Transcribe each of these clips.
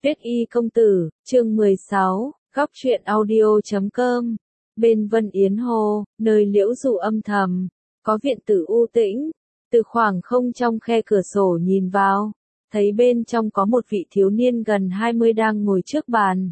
Tuyết y công tử, chương 16, góc truyện audio.com. Bên Vân Yến Hồ, nơi liễu dụ âm thầm, có viện tử u tĩnh, từ khoảng không trong khe cửa sổ nhìn vào, thấy bên trong có một vị thiếu niên gần 20 đang ngồi trước bàn.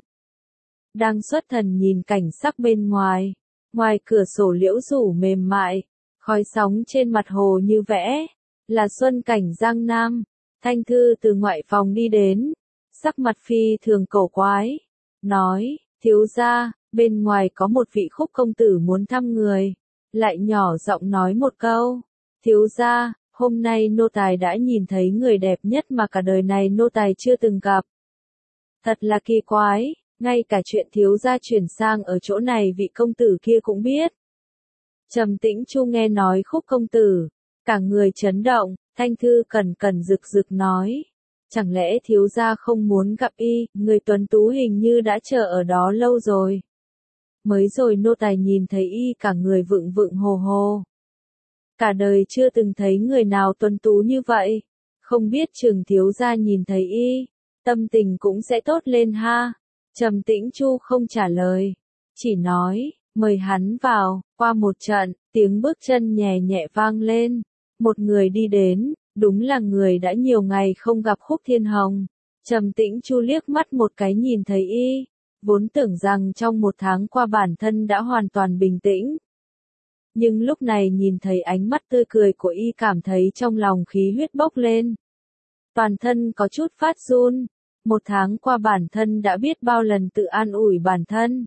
Đang xuất thần nhìn cảnh sắc bên ngoài, ngoài cửa sổ liễu dụ mềm mại, khói sóng trên mặt hồ như vẽ, là xuân cảnh Giang Nam. Thanh Thư từ ngoại phòng đi đến, sắc mặt phi thường cổ quái, nói, thiếu gia, bên ngoài có một vị Khúc công tử muốn thăm người, lại nhỏ giọng nói một câu, thiếu gia, hôm nay nô tài đã nhìn thấy người đẹp nhất mà cả đời này nô tài chưa từng gặp. Thật là kỳ quái, ngay cả chuyện thiếu gia chuyển sang ở chỗ này vị công tử kia cũng biết. Trầm Tĩnh Chu nghe nói Khúc công tử, cả người chấn động, Thanh Thư cẩn cẩn rực rực nói. Chẳng lẽ thiếu gia không muốn gặp y, người tuấn tú hình như đã chờ ở đó lâu rồi. Mới rồi nô tài nhìn thấy y cả người vựng vựng hồ hồ. Cả đời chưa từng thấy người nào tuấn tú như vậy. Không biết Trường thiếu gia nhìn thấy y, tâm tình cũng sẽ tốt lên ha. Trầm Tĩnh Chu không trả lời, chỉ nói, mời hắn vào. Qua một trận, tiếng bước chân nhẹ nhẹ vang lên. Một người đi đến, đúng là người đã nhiều ngày không gặp Khúc Thiên Hồng. Trầm Tĩnh Chu liếc mắt một cái nhìn thấy y, vốn tưởng rằng trong một tháng qua bản thân đã hoàn toàn bình tĩnh. Nhưng lúc này nhìn thấy ánh mắt tươi cười của y cảm thấy trong lòng khí huyết bốc lên. Toàn thân có chút phát run, một tháng qua bản thân đã biết bao lần tự an ủi bản thân.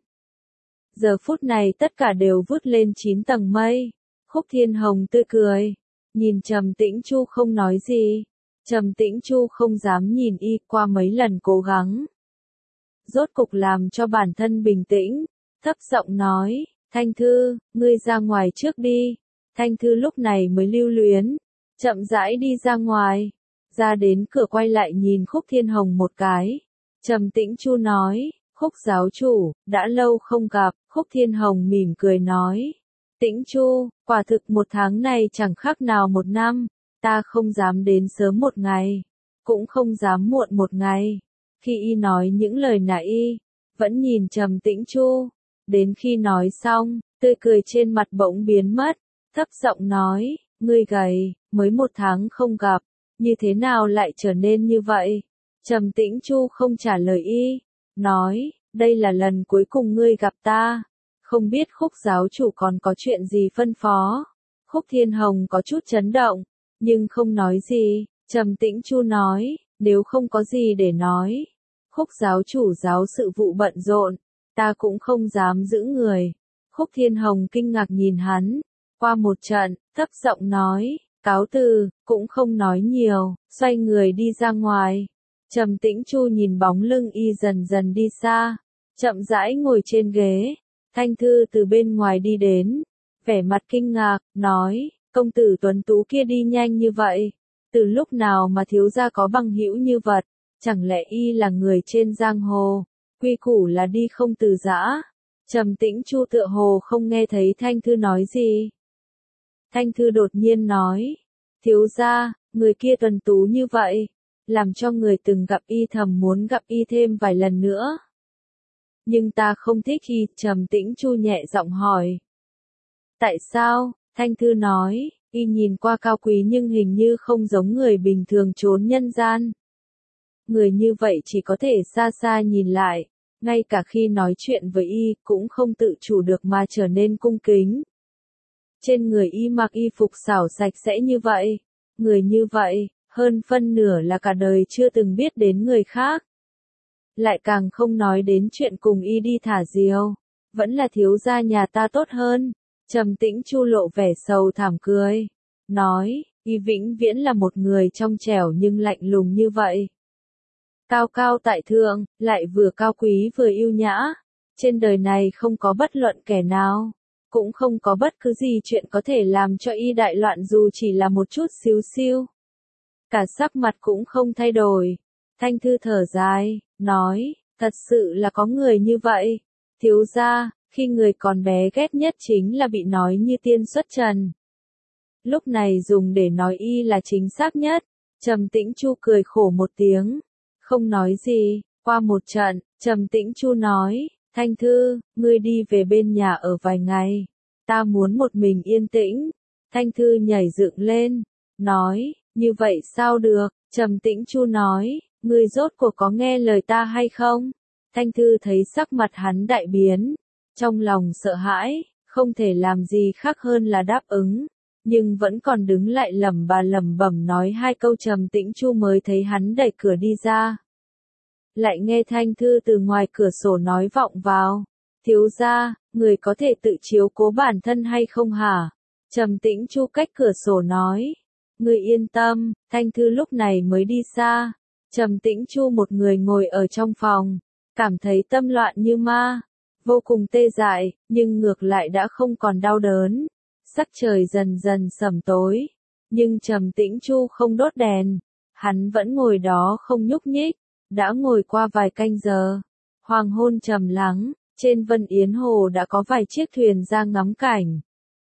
Giờ phút này tất cả đều vút lên 9 tầng mây. Khúc Thiên Hồng tươi cười, nhìn Trầm Tĩnh Chu không nói gì. Trầm Tĩnh Chu không dám nhìn y, qua mấy lần cố gắng, rốt cục làm cho bản thân bình tĩnh, thấp giọng nói, Thanh Thư, ngươi ra ngoài trước đi. Thanh Thư lúc này mới lưu luyến, chậm rãi đi ra ngoài, ra đến cửa quay lại nhìn Khúc Thiên Hồng một cái. Trầm Tĩnh Chu nói, Khúc giáo chủ, đã lâu không gặp. Khúc Thiên Hồng mỉm cười nói, Tĩnh Chu, quả thực một tháng này chẳng khác nào một năm, ta không dám đến sớm một ngày, cũng không dám muộn một ngày. Khi y nói những lời nãy, vẫn nhìn Trầm Tĩnh Chu, đến khi nói xong, tươi cười trên mặt bỗng biến mất, thấp giọng nói, ngươi gầy, mới một tháng không gặp, như thế nào lại trở nên như vậy? Trầm Tĩnh Chu không trả lời y, nói, đây là lần cuối cùng ngươi gặp ta, không biết Khúc giáo chủ còn có chuyện gì phân phó. Khúc Thiên Hồng có chút chấn động, nhưng không nói gì. Trầm Tĩnh Chu nói, nếu không có gì để nói, Khúc giáo chủ giáo sự vụ bận rộn, ta cũng không dám giữ người. Khúc Thiên Hồng kinh ngạc nhìn hắn, qua một trận, thấp giọng nói, cáo từ, cũng không nói nhiều, xoay người đi ra ngoài. Trầm Tĩnh Chu nhìn bóng lưng y dần dần đi xa, chậm rãi ngồi trên ghế. Thanh Thư từ bên ngoài đi đến, vẻ mặt kinh ngạc, nói, công tử tuấn tú kia đi nhanh như vậy, từ lúc nào mà thiếu gia có bằng hữu như vật, chẳng lẽ y là người trên giang hồ, quy củ là đi không từ giã. Trầm Tĩnh Chu tựa hồ không nghe thấy Thanh Thư nói gì. Thanh Thư đột nhiên nói, thiếu gia, người kia tuấn tú như vậy, làm cho người từng gặp y thầm muốn gặp y thêm vài lần nữa. Nhưng ta không thích y. Trầm Tĩnh Chu nhẹ giọng hỏi. Tại sao? Thanh Thư nói, y nhìn qua cao quý nhưng hình như không giống người bình thường trốn nhân gian. Người như vậy chỉ có thể xa xa nhìn lại, ngay cả khi nói chuyện với y cũng không tự chủ được mà trở nên cung kính. Trên người y mặc y phục xảo sạch sẽ như vậy, người như vậy, hơn phân nửa là cả đời chưa từng biết đến người khác. Lại càng không nói đến chuyện cùng y đi thả diều, vẫn là thiếu gia nhà ta tốt hơn. Trầm Tĩnh Chu lộ vẻ sầu thảm cười, nói, y vĩnh viễn là một người trong trẻo nhưng lạnh lùng như vậy. Cao cao tại thượng, lại vừa cao quý vừa yêu nhã, trên đời này không có bất luận kẻ nào, cũng không có bất cứ gì chuyện có thể làm cho y đại loạn dù chỉ là một chút xíu xiu. Cả sắc mặt cũng không thay đổi. Thanh Thư thở dài, nói, thật sự là có người như vậy. Thiếu gia, khi người còn bé ghét nhất chính là bị nói như tiên xuất trần. Lúc này dùng để nói y là chính xác nhất. Trầm Tĩnh Chu cười khổ một tiếng, không nói gì. Qua một trận, Trầm Tĩnh Chu nói, Thanh Thư, ngươi đi về bên nhà ở vài ngày. Ta muốn một mình yên tĩnh. Thanh Thư nhảy dựng lên, nói, như vậy sao được? Trầm Tĩnh Chu nói, ngươi rốt cuộc có nghe lời ta hay không? Thanh Thư thấy sắc mặt hắn đại biến, trong lòng sợ hãi, không thể làm gì khác hơn là đáp ứng, nhưng vẫn còn đứng lại lẩm bẩm nói hai câu. Trầm Tĩnh Chu mới thấy hắn đẩy cửa đi ra. Lại nghe Thanh Thư từ ngoài cửa sổ nói vọng vào, thiếu gia, người có thể tự chiếu cố bản thân hay không hả? Trầm Tĩnh Chu cách cửa sổ nói, người yên tâm. Thanh Thư lúc này mới đi xa. Trầm Tĩnh Chu một người ngồi ở trong phòng, cảm thấy tâm loạn như ma, vô cùng tê dại, nhưng ngược lại đã không còn đau đớn. Sắc trời dần dần sẩm tối, nhưng Trầm Tĩnh Chu không đốt đèn, hắn vẫn ngồi đó không nhúc nhích. Đã ngồi qua vài canh giờ, hoàng hôn trầm lắng, trên Vân Yến Hồ đã có vài chiếc thuyền ra ngắm cảnh.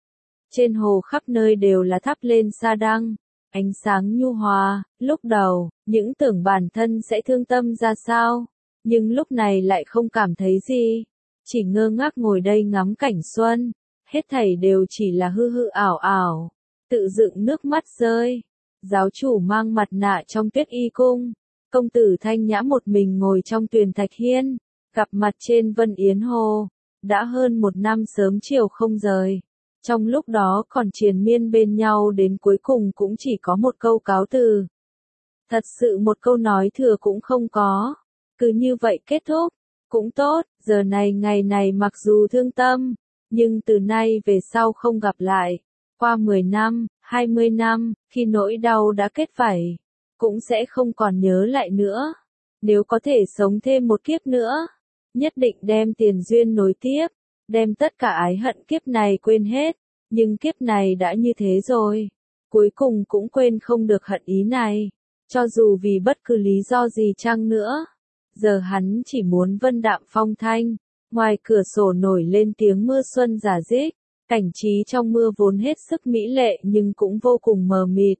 Trên hồ khắp nơi đều là thắp lên sa đăng, ánh sáng nhu hòa. Lúc đầu, những tưởng bản thân sẽ thương tâm ra sao, nhưng lúc này lại không cảm thấy gì, chỉ ngơ ngác ngồi đây ngắm cảnh xuân, hết thảy đều chỉ là hư hư ảo ảo, tự dựng nước mắt rơi. Giáo chủ mang mặt nạ trong Tuyết Y cung, công tử thanh nhã một mình ngồi trong tuyền thạch hiên, gặp mặt trên Vân Yến Hồ, đã hơn một năm sớm chiều không rời. Trong lúc đó còn triền miên bên nhau đến cuối cùng cũng chỉ có một câu cáo từ. Thật sự một câu nói thừa cũng không có. Cứ như vậy kết thúc, cũng tốt. Giờ này ngày này mặc dù thương tâm, nhưng từ nay về sau không gặp lại. Qua 10 năm, 20 năm, khi nỗi đau đã kết vảy, cũng sẽ không còn nhớ lại nữa. Nếu có thể sống thêm một kiếp nữa, nhất định đem tiền duyên nối tiếp, đem tất cả ái hận kiếp này quên hết. Nhưng kiếp này đã như thế rồi, cuối cùng cũng quên không được hận ý này, cho dù vì bất cứ lý do gì chăng nữa. Giờ hắn chỉ muốn vân đạm phong thanh. Ngoài cửa sổ nổi lên tiếng mưa xuân rả rích, cảnh trí trong mưa vốn hết sức mỹ lệ nhưng cũng vô cùng mờ mịt.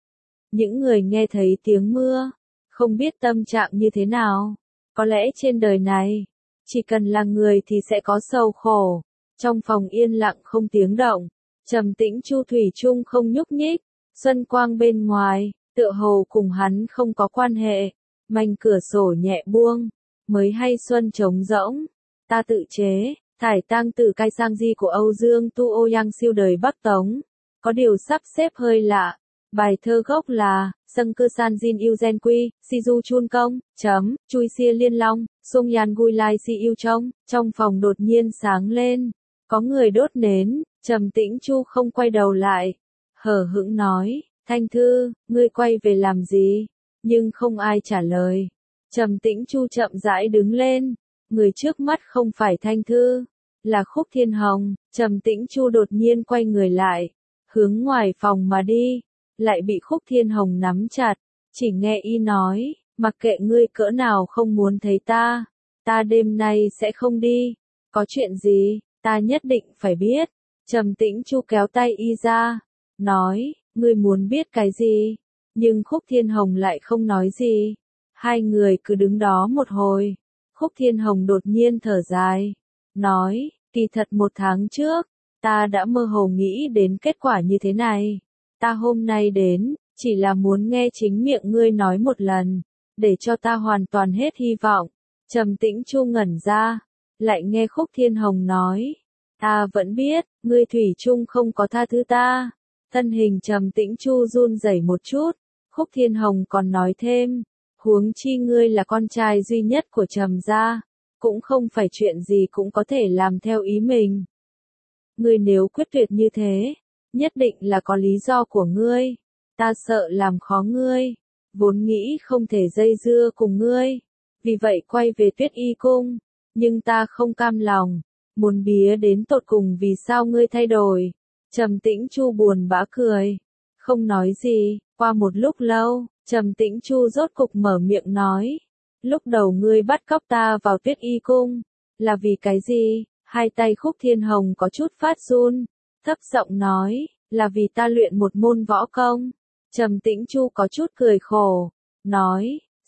Những người nghe thấy tiếng mưa, không biết tâm trạng như thế nào. Có lẽ trên đời này, chỉ cần là người thì sẽ có sầu khổ. Trong phòng yên lặng không tiếng động, Trầm Tĩnh Chu thủy chung không nhúc nhích. Xuân quang bên ngoài, tựa hồ cùng hắn không có quan hệ. Mảnh cửa sổ nhẹ buông, mới hay xuân trống rỗng. Ta tự chế, thải tang từ cai sang di của Âu Dương Tu Ô Yang siêu đời Bắc Tống. Có điều sắp xếp hơi lạ. Bài thơ gốc là, Sâng Cơ San Jin Yêu Gen Quy, Si Du Chun Công, Chui Xia Liên Long, Sung Yan Gui Lai Si Yêu Trông. Trong phòng đột nhiên sáng lên. Có người đốt nến. Trầm Tĩnh Chu không quay đầu lại, hờ hững nói, Thanh Thư, ngươi quay về làm gì? Nhưng không ai trả lời. Trầm Tĩnh Chu chậm rãi đứng lên, người trước mắt không phải Thanh Thư, là Khúc Thiên Hồng. Trầm Tĩnh Chu đột nhiên quay người lại, hướng ngoài phòng mà đi, lại bị Khúc Thiên Hồng nắm chặt, chỉ nghe y nói, mặc kệ ngươi cỡ nào không muốn thấy ta đêm nay sẽ không đi. Có chuyện gì, ta nhất định phải biết. Trầm Tĩnh Chu kéo tay y ra, nói, ngươi muốn biết cái gì? Nhưng Khúc Thiên Hồng lại không nói gì. Hai người cứ đứng đó một hồi. Khúc Thiên Hồng đột nhiên thở dài, nói, kỳ thật 1 tháng trước, ta đã mơ hồ nghĩ đến kết quả như thế này. Ta hôm nay đến, chỉ là muốn nghe chính miệng ngươi nói một lần, để cho ta hoàn toàn hết hy vọng. Trầm Tĩnh Chu ngẩn ra, lại nghe Khúc Thiên Hồng nói, ta vẫn biết, ngươi thủy chung không có tha thứ ta. Thân hình Trầm Tĩnh Chu run rẩy một chút. Khúc Thiên Hồng còn nói thêm, huống chi ngươi là con trai duy nhất của Trầm gia, cũng không phải chuyện gì cũng có thể làm theo ý mình. Ngươi nếu quyết tuyệt như thế, nhất định là có lý do của ngươi. Ta sợ làm khó ngươi, vốn nghĩ không thể dây dưa cùng ngươi, vì vậy quay về Tuyết Y cung, nhưng ta không cam lòng, muốn bía đến tột cùng vì sao ngươi thay đổi. Trầm Tĩnh Chu buồn bã cười, không nói gì. Qua một lúc lâu, Trầm Tĩnh Chu rốt cục mở miệng nói, lúc đầu ngươi bắt cóc ta vào Tuyết Y cung, là vì cái gì? Hai tay Khúc Thiên Hồng có chút phát run, thấp giọng nói, là vì ta luyện một môn võ công. Trầm Tĩnh Chu có chút cười khổ, nói,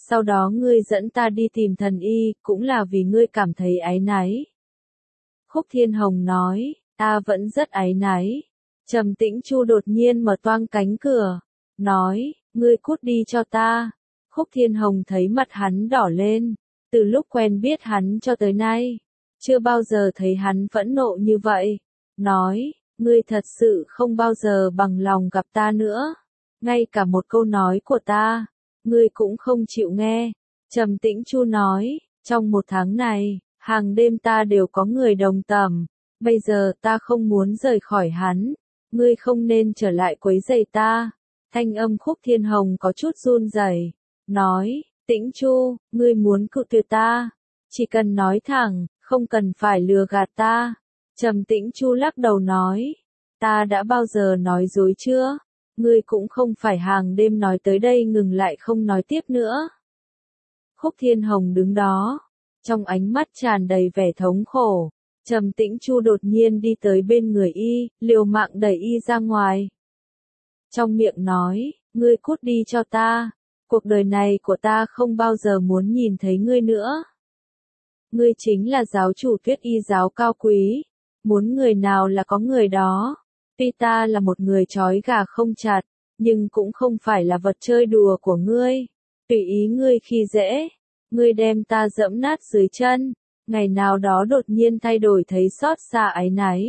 Sau đó ngươi dẫn ta đi tìm thần y, cũng là vì ngươi cảm thấy áy náy. Khúc Thiên Hồng nói, ta vẫn rất áy náy. Trầm Tĩnh Chu đột nhiên mở toang cánh cửa, nói, ngươi cút đi cho ta. Khúc Thiên Hồng thấy mặt hắn đỏ lên, từ lúc quen biết hắn cho tới nay, chưa bao giờ thấy hắn phẫn nộ như vậy. Nói, ngươi thật sự không bao giờ bằng lòng gặp ta nữa. Ngay cả một câu nói của ta, ngươi cũng không chịu nghe. Trầm Tĩnh Chu nói, trong một tháng này, hàng đêm ta đều có người đồng tầm. Bây giờ ta không muốn rời khỏi hắn. Ngươi không nên trở lại quấy rầy ta. Thanh âm Khúc Thiên Hồng có chút run rẩy, nói, Tĩnh Chu, ngươi muốn cự tuyệt ta. Chỉ cần nói thẳng, không cần phải lừa gạt ta. Trầm Tĩnh Chu lắc đầu nói, ta đã bao giờ nói dối chưa? Ngươi cũng không phải hàng đêm nói tới đây ngừng lại không nói tiếp nữa. Khúc Thiên Hồng đứng đó, trong ánh mắt tràn đầy vẻ thống khổ. Trầm Tĩnh Chu đột nhiên đi tới bên người y, liều mạng đẩy y ra ngoài. Trong miệng nói, ngươi cút đi cho ta, cuộc đời này của ta không bao giờ muốn nhìn thấy ngươi nữa. Ngươi chính là giáo chủ Tuyết Y giáo cao quý, muốn người nào là có người đó. Tuy ta là một người trói gà không chặt, nhưng cũng không phải là vật chơi đùa của ngươi. Tùy ý ngươi khi dễ, ngươi đem ta dẫm nát dưới chân, ngày nào đó đột nhiên thay đổi thấy xót xa áy náy.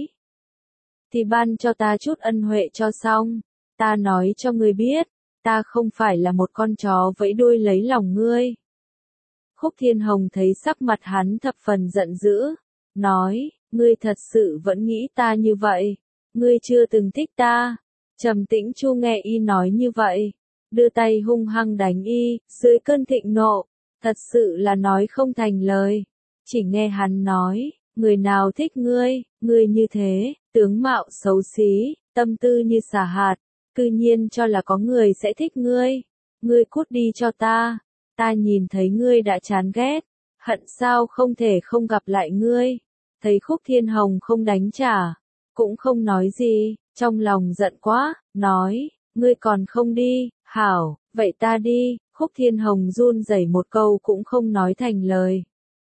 Thì ban cho ta chút ân huệ cho xong, ta nói cho ngươi biết, ta không phải là một con chó vẫy đuôi lấy lòng ngươi. Khúc Thiên Hồng thấy sắc mặt hắn thập phần giận dữ, nói, ngươi thật sự vẫn nghĩ ta như vậy, ngươi chưa từng thích ta. Trầm Tĩnh Chu nghe y nói như vậy, đưa tay hung hăng đánh y, dưới cơn thịnh nộ, thật sự là nói không thành lời. Chỉ nghe hắn nói, người nào thích ngươi, ngươi như thế, tướng mạo xấu xí, tâm tư như xà hạt, cư nhiên cho là có người sẽ thích ngươi. Ngươi cút đi cho ta, ta nhìn thấy ngươi đã chán ghét, hận sao không thể không gặp lại ngươi. Thấy Khúc Thiên Hồng không đánh trả, cũng không nói gì, trong lòng giận quá, nói, ngươi còn không đi, hảo, vậy ta đi. Khúc Thiên Hồng run rẩy một câu cũng không nói thành lời.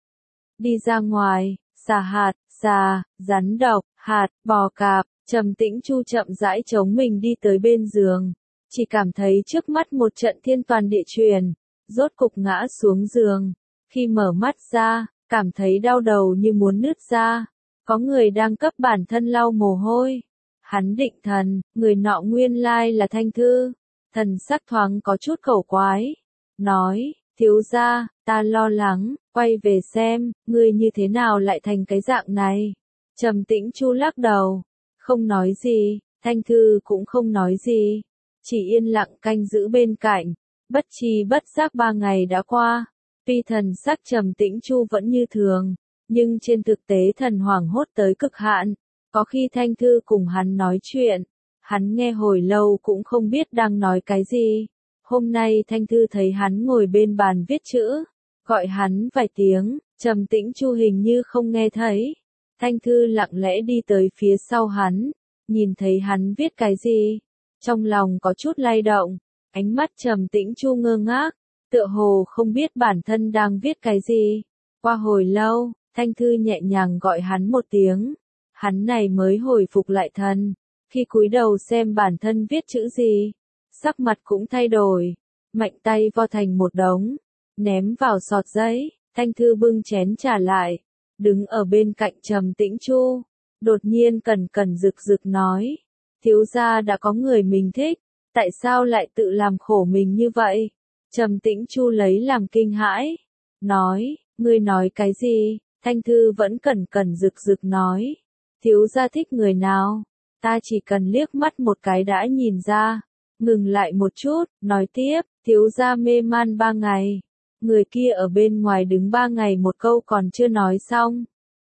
Đi ra ngoài, xà hạt, xà, rắn độc, hạt, bò cạp, Trầm Tĩnh Chu chậm rãi chống mình đi tới bên giường, chỉ cảm thấy trước mắt một trận thiên toàn địa chuyển, rốt cục ngã xuống giường. Khi mở mắt ra, cảm thấy đau đầu như muốn nứt ra, có người đang cấp bản thân lau mồ hôi. Hắn định thần, người nọ nguyên lai là Thanh Thư, thần sắc thoáng có chút khẩu quái, nói, thiếu gia, ta lo lắng, quay về xem, ngươi như thế nào lại thành cái dạng này. Trầm Tĩnh Chu lắc đầu, không nói gì, Thanh Thư cũng không nói gì, chỉ yên lặng canh giữ bên cạnh. Bất chi bất giác 3 ngày đã qua, tuy thần sắc Trầm Tĩnh Chu vẫn như thường, nhưng trên thực tế thần hoảng hốt tới cực hạn. Có khi Thanh Thư cùng hắn nói chuyện, hắn nghe hồi lâu cũng không biết đang nói cái gì. Hôm nay Thanh Thư thấy hắn ngồi bên bàn viết chữ, gọi hắn vài tiếng, Trầm Tĩnh Chu hình như không nghe thấy. Thanh Thư lặng lẽ đi tới phía sau hắn, nhìn thấy hắn viết cái gì, trong lòng có chút lay động, ánh mắt Trầm Tĩnh Chu ngơ ngác, tựa hồ không biết bản thân đang viết cái gì. Qua hồi lâu, Thanh Thư nhẹ nhàng gọi hắn một tiếng, hắn này mới hồi phục lại thần, khi cúi đầu xem bản thân viết chữ gì, sắc mặt cũng thay đổi, mạnh tay vo thành một đống, ném vào sọt giấy. Thanh Thư bưng chén trà lại, đứng ở bên cạnh Trầm Tĩnh Chu, đột nhiên cẩn cẩn rực rực nói, thiếu gia đã có người mình thích, tại sao lại tự làm khổ mình như vậy? Trầm Tĩnh Chu lấy làm kinh hãi, nói, ngươi nói cái gì? Thanh Thư vẫn cẩn cẩn rực rực nói, thiếu gia thích người nào? Ta chỉ cần liếc mắt một cái đã nhìn ra. Ngừng lại một chút, nói tiếp, thiếu gia mê man 3 ngày. Người kia ở bên ngoài đứng 3 ngày một câu còn chưa nói xong.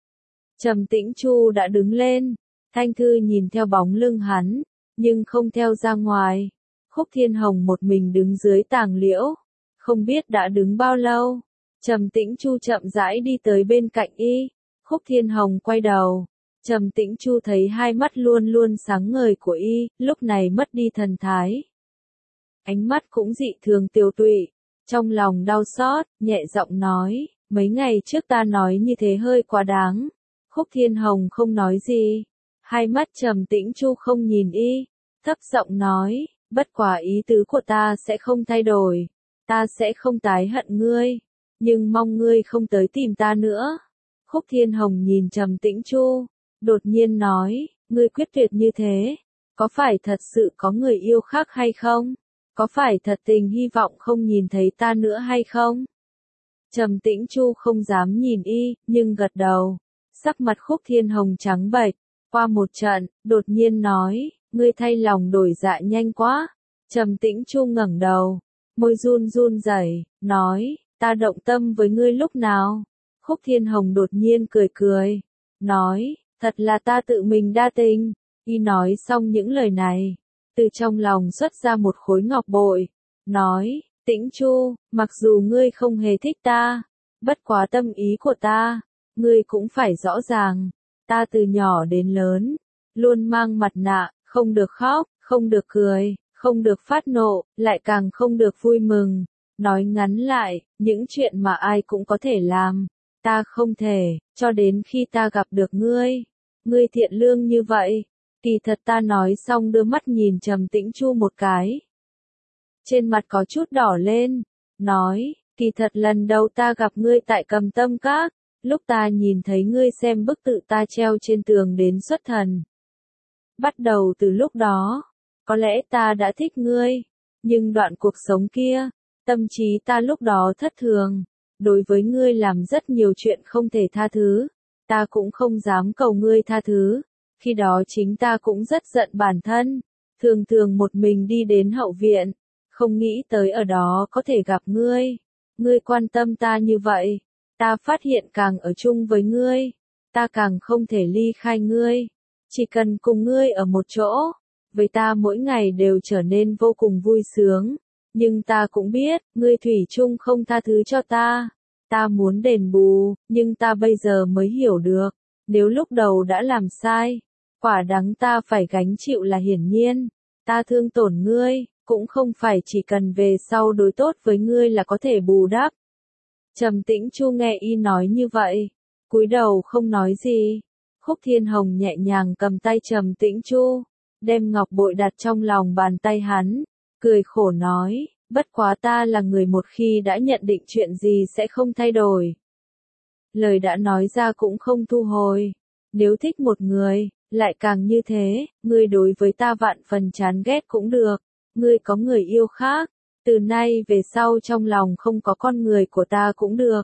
Trầm Tĩnh Chu đã đứng lên, Thanh Thư nhìn theo bóng lưng hắn, nhưng không theo ra ngoài. Khúc Thiên Hồng một mình đứng dưới tàng liễu, không biết đã đứng bao lâu. Trầm Tĩnh Chu chậm rãi đi tới bên cạnh y, Khúc Thiên Hồng quay đầu. Trầm Tĩnh Chu thấy hai mắt luôn luôn sáng ngời của y, lúc này mất đi thần thái. Ánh mắt cũng dị thường tiêu tụy, Trong lòng đau xót, nhẹ giọng nói, mấy ngày trước ta nói như thế hơi quá đáng. Khúc Thiên Hồng không nói gì, hai mắt Trầm Tĩnh Chu không nhìn y, thấp giọng nói, bất quá ý tứ của ta sẽ không thay đổi, ta sẽ không tái hận ngươi, nhưng mong ngươi không tới tìm ta nữa. Khúc Thiên Hồng nhìn Trầm Tĩnh Chu, đột nhiên nói, ngươi quyết tuyệt như thế, có phải thật sự có người yêu khác hay không? Có phải thật tình hy vọng không nhìn thấy ta nữa hay không? Trầm Tĩnh Chu không dám nhìn y, nhưng gật đầu. Sắc mặt Khúc Thiên Hồng trắng bệch, qua một trận, đột nhiên nói, ngươi thay lòng đổi dạ nhanh quá. Trầm Tĩnh Chu ngẩng đầu, môi run run rẩy, nói, ta động tâm với ngươi lúc nào? Khúc Thiên Hồng đột nhiên cười cười, nói, thật là ta tự mình đa tình. Y nói xong những lời này, từ trong lòng xuất ra một khối ngọc bội, nói, Tĩnh Chu, mặc dù ngươi không hề thích ta, bất quá tâm ý của ta, ngươi cũng phải rõ ràng, ta từ nhỏ đến lớn, luôn mang mặt nạ, không được khóc, không được cười, không được phát nộ, lại càng không được vui mừng. Nói ngắn lại, những chuyện mà ai cũng có thể làm, ta không thể, cho đến khi ta gặp được ngươi. Ngươi thiện lương như vậy. Kỳ thật ta nói xong đưa mắt nhìn Trầm Tĩnh Chu một cái. Trên mặt có chút đỏ lên, nói, kỳ thật lần đầu ta gặp ngươi tại Cầm Tâm Các, lúc ta nhìn thấy ngươi xem bức tự ta treo trên tường đến xuất thần. Bắt đầu từ lúc đó, có lẽ ta đã thích ngươi, nhưng đoạn cuộc sống kia, tâm trí ta lúc đó thất thường, đối với ngươi làm rất nhiều chuyện không thể tha thứ, ta cũng không dám cầu ngươi tha thứ. Khi đó chính ta cũng rất giận bản thân, thường thường một mình đi đến hậu viện, không nghĩ tới ở đó có thể gặp ngươi. Ngươi quan tâm ta như vậy, ta phát hiện càng ở chung với ngươi, ta càng không thể ly khai ngươi. Chỉ cần cùng ngươi ở một chỗ, với ta mỗi ngày đều trở nên vô cùng vui sướng. Nhưng ta cũng biết, ngươi thủy chung không tha thứ cho ta. Ta muốn đền bù, nhưng ta bây giờ mới hiểu được, nếu lúc đầu đã làm sai, quả đắng ta phải gánh chịu là hiển nhiên. Ta thương tổn ngươi, cũng không phải chỉ cần về sau đối tốt với ngươi là có thể bù đắp. Trầm Tĩnh Chu nghe y nói như vậy, cúi đầu không nói gì. Khúc Thiên Hồng nhẹ nhàng cầm tay Trầm Tĩnh Chu, đem ngọc bội đặt trong lòng bàn tay hắn, cười khổ nói, bất quá ta là người một khi đã nhận định chuyện gì sẽ không thay đổi. Lời đã nói ra cũng không thu hồi. Nếu thích một người, lại càng như thế, ngươi đối với ta vạn phần chán ghét cũng được, ngươi có người yêu khác, từ nay về sau trong lòng không có con người của ta cũng được.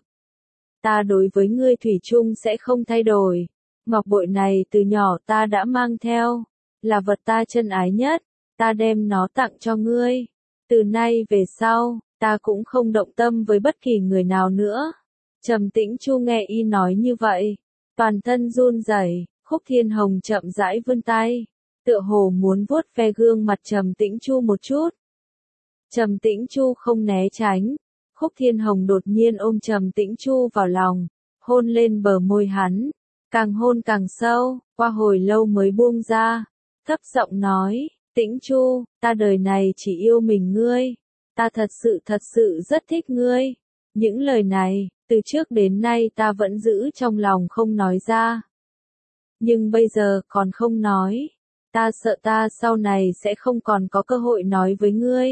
Ta đối với ngươi thủy chung sẽ không thay đổi, ngọc bội này từ nhỏ ta đã mang theo, là vật ta chân ái nhất, ta đem nó tặng cho ngươi, từ nay về sau, ta cũng không động tâm với bất kỳ người nào nữa. Trầm Tĩnh Chu nghe y nói như vậy, toàn thân run rẩy. Khúc Thiên Hồng chậm rãi vươn tay, tựa hồ muốn vuốt ve gương mặt Trầm Tĩnh Chu một chút. Trầm Tĩnh Chu không né tránh, Khúc Thiên Hồng đột nhiên ôm Trầm Tĩnh Chu vào lòng, hôn lên bờ môi hắn, càng hôn càng sâu, qua hồi lâu mới buông ra, thấp giọng nói, Tĩnh Chu, ta đời này chỉ yêu mình ngươi, ta thật sự rất thích ngươi. Những lời này, từ trước đến nay ta vẫn giữ trong lòng không nói ra. Nhưng bây giờ còn không nói, ta sợ ta sau này sẽ không còn có cơ hội nói với ngươi.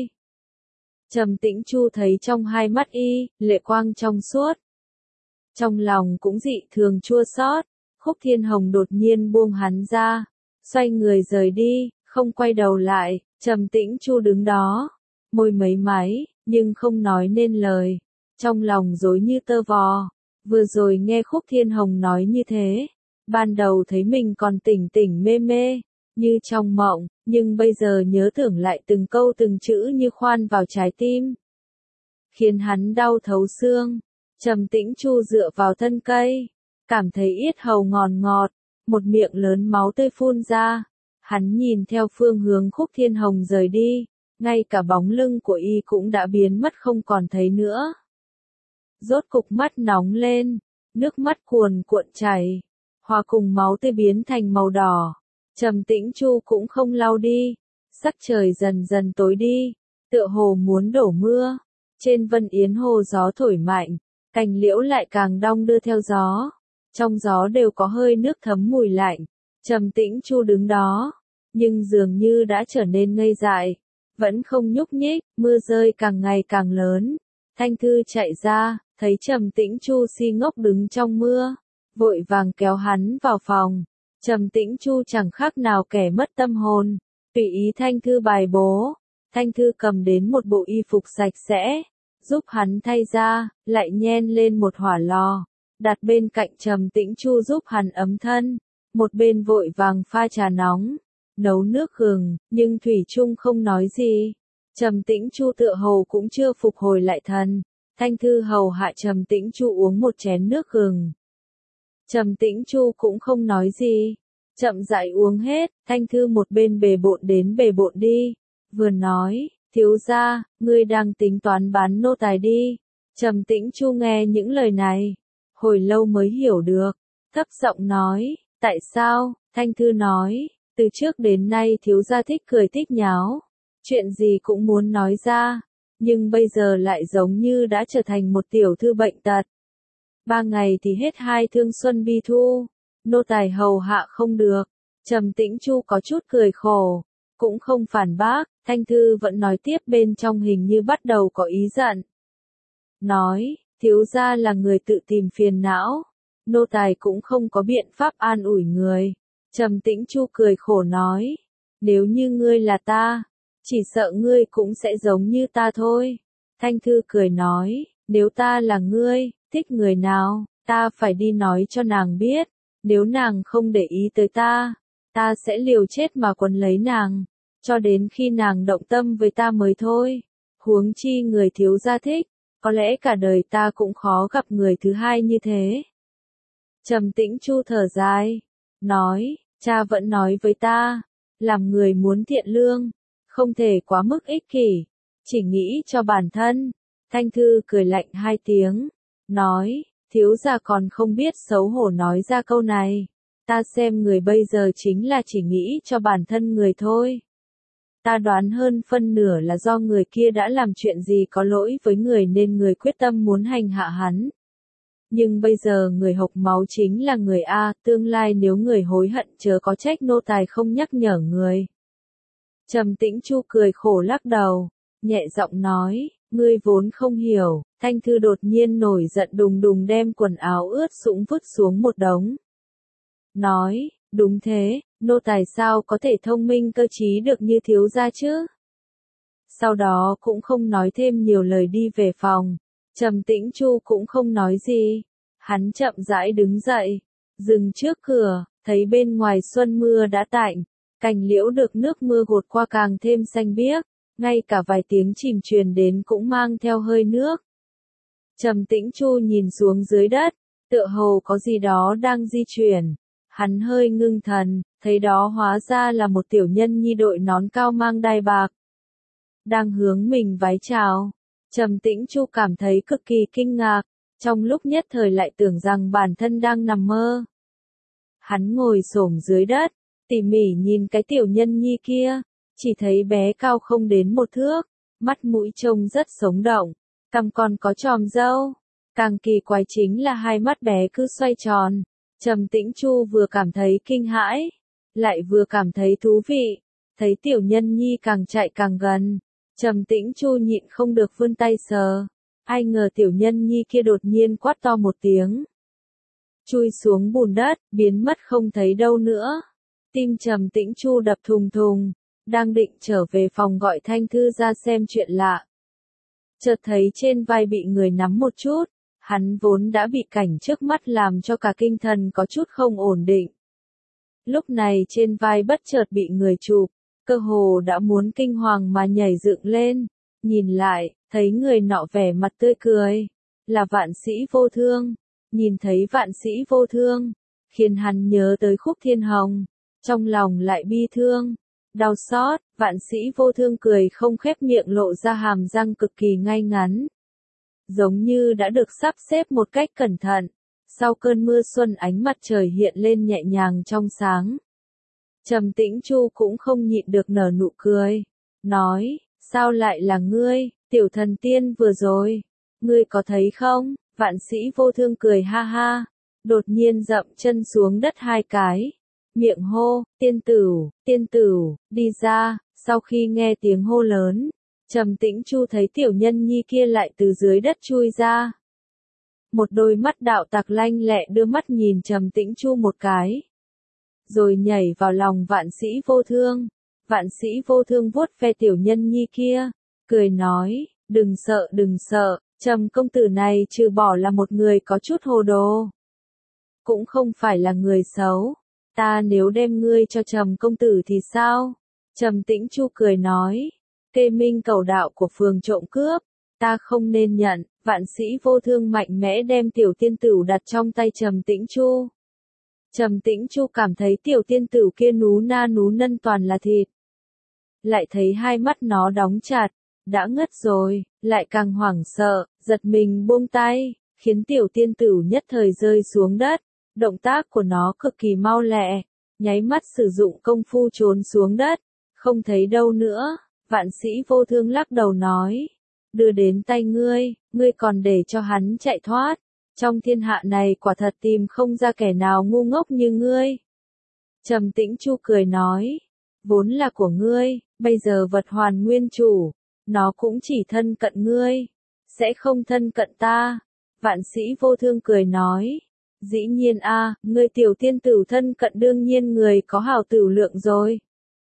Trầm Tĩnh Chu thấy trong hai mắt y, lệ quang trong suốt. Trong lòng cũng dị thường chua xót. Khúc Thiên Hồng đột nhiên buông hắn ra, xoay người rời đi, không quay đầu lại. Trầm Tĩnh Chu đứng đó, môi mấy máy, nhưng không nói nên lời. Trong lòng rối như tơ vò, vừa rồi nghe Khúc Thiên Hồng nói như thế. Ban đầu thấy mình còn tỉnh tỉnh mê mê, như trong mộng, nhưng bây giờ nhớ tưởng lại từng câu từng chữ như khoan vào trái tim. Khiến hắn đau thấu xương. Trầm Tĩnh Chu dựa vào thân cây, cảm thấy yết hầu ngọt ngọt, một miệng lớn máu tươi phun ra. Hắn nhìn theo phương hướng Khúc Thiên Hồng rời đi, ngay cả bóng lưng của y cũng đã biến mất không còn thấy nữa. Rốt cục mắt nóng lên, nước mắt cuồn cuộn chảy, hòa cùng máu tươi biến thành màu đỏ. Trầm Tĩnh Chu cũng không lau đi, sắc trời dần dần tối đi, tựa hồ muốn đổ mưa. Trên Vân Yến Hồ gió thổi mạnh, cành liễu lại càng đong đưa theo gió. Trong gió đều có hơi nước thấm mùi lạnh. Trầm Tĩnh Chu đứng đó, nhưng dường như đã trở nên ngây dại, vẫn không nhúc nhích, mưa rơi càng ngày càng lớn. Thanh Thư chạy ra, thấy Trầm Tĩnh Chu si ngốc đứng trong mưa, vội vàng kéo hắn vào phòng. Trầm Tĩnh Chu chẳng khác nào kẻ mất tâm hồn, tùy ý Thanh Thư bài bố. Thanh Thư cầm đến một bộ y phục sạch sẽ, giúp hắn thay ra, lại nhen lên một hỏa lò, đặt bên cạnh Trầm Tĩnh Chu giúp hắn ấm thân. Một bên vội vàng pha trà nóng, nấu nước gừng, nhưng thủy chung không nói gì. Trầm Tĩnh Chu tựa hồ cũng chưa phục hồi lại thần. Thanh Thư hầu hạ Trầm Tĩnh Chu uống một chén nước gừng. Trầm Tĩnh Chu cũng không nói gì, chậm rãi uống hết. Thanh Thư một bên bề bộn đến bề bộn đi, vừa nói, thiếu gia, ngươi đang tính toán bán nô tài đi. Trầm Tĩnh Chu nghe những lời này, hồi lâu mới hiểu được, thấp giọng nói, tại sao? Thanh Thư nói, từ trước đến nay thiếu gia thích cười thích nháo, chuyện gì cũng muốn nói ra, nhưng bây giờ lại giống như đã trở thành một tiểu thư bệnh tật. 3 ngày thì hết 2 thương xuân bi thu, nô tài hầu hạ không được. Trầm Tĩnh Chu có chút cười khổ, cũng không phản bác. Thanh Thư vẫn nói tiếp, bên trong hình như bắt đầu có ý giận. Nói, thiếu gia là người tự tìm phiền não, nô tài cũng không có biện pháp an ủi người. Trầm Tĩnh Chu cười khổ nói, nếu như ngươi là ta, chỉ sợ ngươi cũng sẽ giống như ta thôi. Thanh Thư cười nói, nếu ta là ngươi, thích người nào, ta phải đi nói cho nàng biết, nếu nàng không để ý tới ta, ta sẽ liều chết mà quấn lấy nàng, cho đến khi nàng động tâm với ta mới thôi. Huống chi người thiếu gia thích, có lẽ cả đời ta cũng khó gặp người thứ hai như thế. Trầm Tĩnh Chu thở dài, nói, cha vẫn nói với ta, làm người muốn thiện lương, không thể quá mức ích kỷ, chỉ nghĩ cho bản thân. Thanh Thư cười lạnh 2 tiếng, nói, thiếu gia còn không biết xấu hổ nói ra câu này. Ta xem người bây giờ chính là chỉ nghĩ cho bản thân người thôi. Ta đoán hơn phân nửa là do người kia đã làm chuyện gì có lỗi với người nên người quyết tâm muốn hành hạ hắn. Nhưng bây giờ người hộc máu chính là người A, tương lai nếu người hối hận chớ có trách nô tài không nhắc nhở người. Trầm Tĩnh Chu cười khổ lắc đầu, nhẹ giọng nói, ngươi vốn không hiểu. Thanh Thư đột nhiên nổi giận đùng đùng đem quần áo ướt sũng vứt xuống một đống. Nói, đúng thế, nô tài sao có thể thông minh cơ trí được như thiếu gia chứ? Sau đó cũng không nói thêm nhiều lời đi về phòng. Trầm Tĩnh Chu cũng không nói gì. Hắn chậm rãi đứng dậy, dừng trước cửa, thấy bên ngoài xuân mưa đã tạnh, cành liễu được nước mưa gột qua càng thêm xanh biếc, ngay cả vài tiếng chìm truyền đến cũng mang theo hơi nước. Trầm Tĩnh Chu nhìn xuống dưới đất, tựa hồ có gì đó đang di chuyển. Hắn hơi ngưng thần, thấy đó hóa ra là một tiểu nhân nhi đội nón cao mang đai bạc, đang hướng mình vái chào. Trầm Tĩnh Chu cảm thấy cực kỳ kinh ngạc, trong lúc nhất thời lại tưởng rằng bản thân đang nằm mơ. Hắn ngồi xổm dưới đất, tỉ mỉ nhìn cái tiểu nhân nhi kia, chỉ thấy bé cao không đến 1 thước, mắt mũi trông rất sống động, cằm còn có chòm râu. Càng kỳ quái chính là 2 mắt bé cứ xoay tròn. Trầm Tĩnh Chu vừa cảm thấy kinh hãi, lại vừa cảm thấy thú vị, thấy tiểu nhân nhi càng chạy càng gần. Trầm Tĩnh Chu nhịn không được vươn tay sờ, ai ngờ tiểu nhân nhi kia đột nhiên quát to một tiếng, chui xuống bùn đất, biến mất không thấy đâu nữa. Tim Trầm Tĩnh Chu đập thùng thùng, đang định trở về phòng gọi Thanh Thư ra xem chuyện lạ. Chợt thấy trên vai bị người nắm một chút, hắn vốn đã bị cảnh trước mắt làm cho cả tinh thần có chút không ổn định. Lúc này trên vai bất chợt bị người chụp, cơ hồ đã muốn kinh hoàng mà nhảy dựng lên, nhìn lại, thấy người nọ vẻ mặt tươi cười, là Vạn Sĩ Vô Thương. Nhìn thấy Vạn Sĩ Vô Thương, khiến hắn nhớ tới Khúc Thiên Hồng, trong lòng lại bi thương, đau xót. Vạn Sĩ Vô Thương cười không khép miệng, lộ ra hàm răng cực kỳ ngay ngắn, giống như đã được sắp xếp một cách cẩn thận. Sau cơn mưa xuân ánh mặt trời hiện lên nhẹ nhàng trong sáng. Trầm Tĩnh Chu cũng không nhịn được nở nụ cười, nói, sao lại là ngươi? Tiểu thần tiên vừa rồi, ngươi có thấy không? Vạn sĩ vô thương cười ha ha, đột nhiên dậm chân xuống đất 2 cái, miệng hô, tiên tử, đi ra. Sau khi nghe tiếng hô lớn, Trầm Tĩnh Chu thấy tiểu nhân nhi kia lại từ dưới đất chui ra. Một đôi mắt đạo tặc lanh lẹ đưa mắt nhìn Trầm Tĩnh Chu một cái, rồi nhảy vào lòng vạn sĩ vô thương. Vạn sĩ vô thương vuốt ve tiểu nhân nhi kia, cười nói, đừng sợ, Trầm công tử này trừ bỏ là một người có chút hồ đồ, cũng không phải là người xấu. Ta nếu đem ngươi cho Trầm công tử thì sao? Trầm Tĩnh Chu cười nói, kê minh cầu đạo của phường trộm cướp, ta không nên nhận. Vạn sĩ vô thương mạnh mẽ đem tiểu tiên tử đặt trong tay Trầm Tĩnh Chu. Trầm Tĩnh Chu cảm thấy tiểu tiên tử kia nú na nú nân toàn là thịt. Lại thấy hai mắt nó đóng chặt, đã ngất rồi, lại càng hoảng sợ, giật mình buông tay, khiến tiểu tiên tử nhất thời rơi xuống đất. Động tác của nó cực kỳ mau lẹ, nháy mắt sử dụng công phu trốn xuống đất, không thấy đâu nữa. Vạn sĩ vô thương lắc đầu nói, đưa đến tay ngươi, ngươi còn để cho hắn chạy thoát. Trong thiên hạ này quả thật tìm không ra kẻ nào ngu ngốc như ngươi. Trầm Tĩnh Chu cười nói, vốn là của ngươi, bây giờ vật hoàn nguyên chủ, nó cũng chỉ thân cận ngươi, sẽ không thân cận ta. Vạn sĩ vô thương cười nói, dĩ nhiên a, ngươi tiểu tiên tử thân cận đương nhiên người có hảo tử lượng rồi.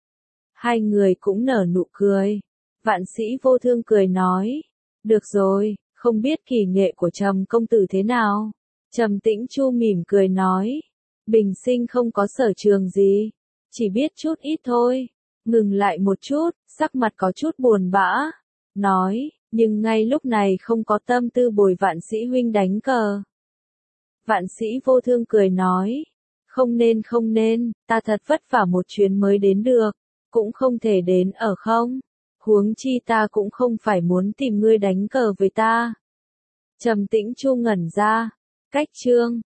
Hai người cũng nở nụ cười. Vạn sĩ vô thương cười nói, được rồi, không biết kỳ nghệ của Trầm công tử thế nào? Trầm Tĩnh Chu mỉm cười nói, bình sinh không có sở trường gì, chỉ biết chút ít thôi. Ngừng lại một chút, sắc mặt có chút buồn bã, nói, nhưng ngay lúc này không có tâm tư bồi vạn sĩ huynh đánh cờ. Vạn sĩ vô thương cười nói, không nên, ta thật vất vả một chuyến mới đến được, cũng không thể đến ở không. Huống chi ta cũng không phải muốn tìm ngươi đánh cờ với ta. Trầm Tĩnh Chu ngẩn ra, cách chương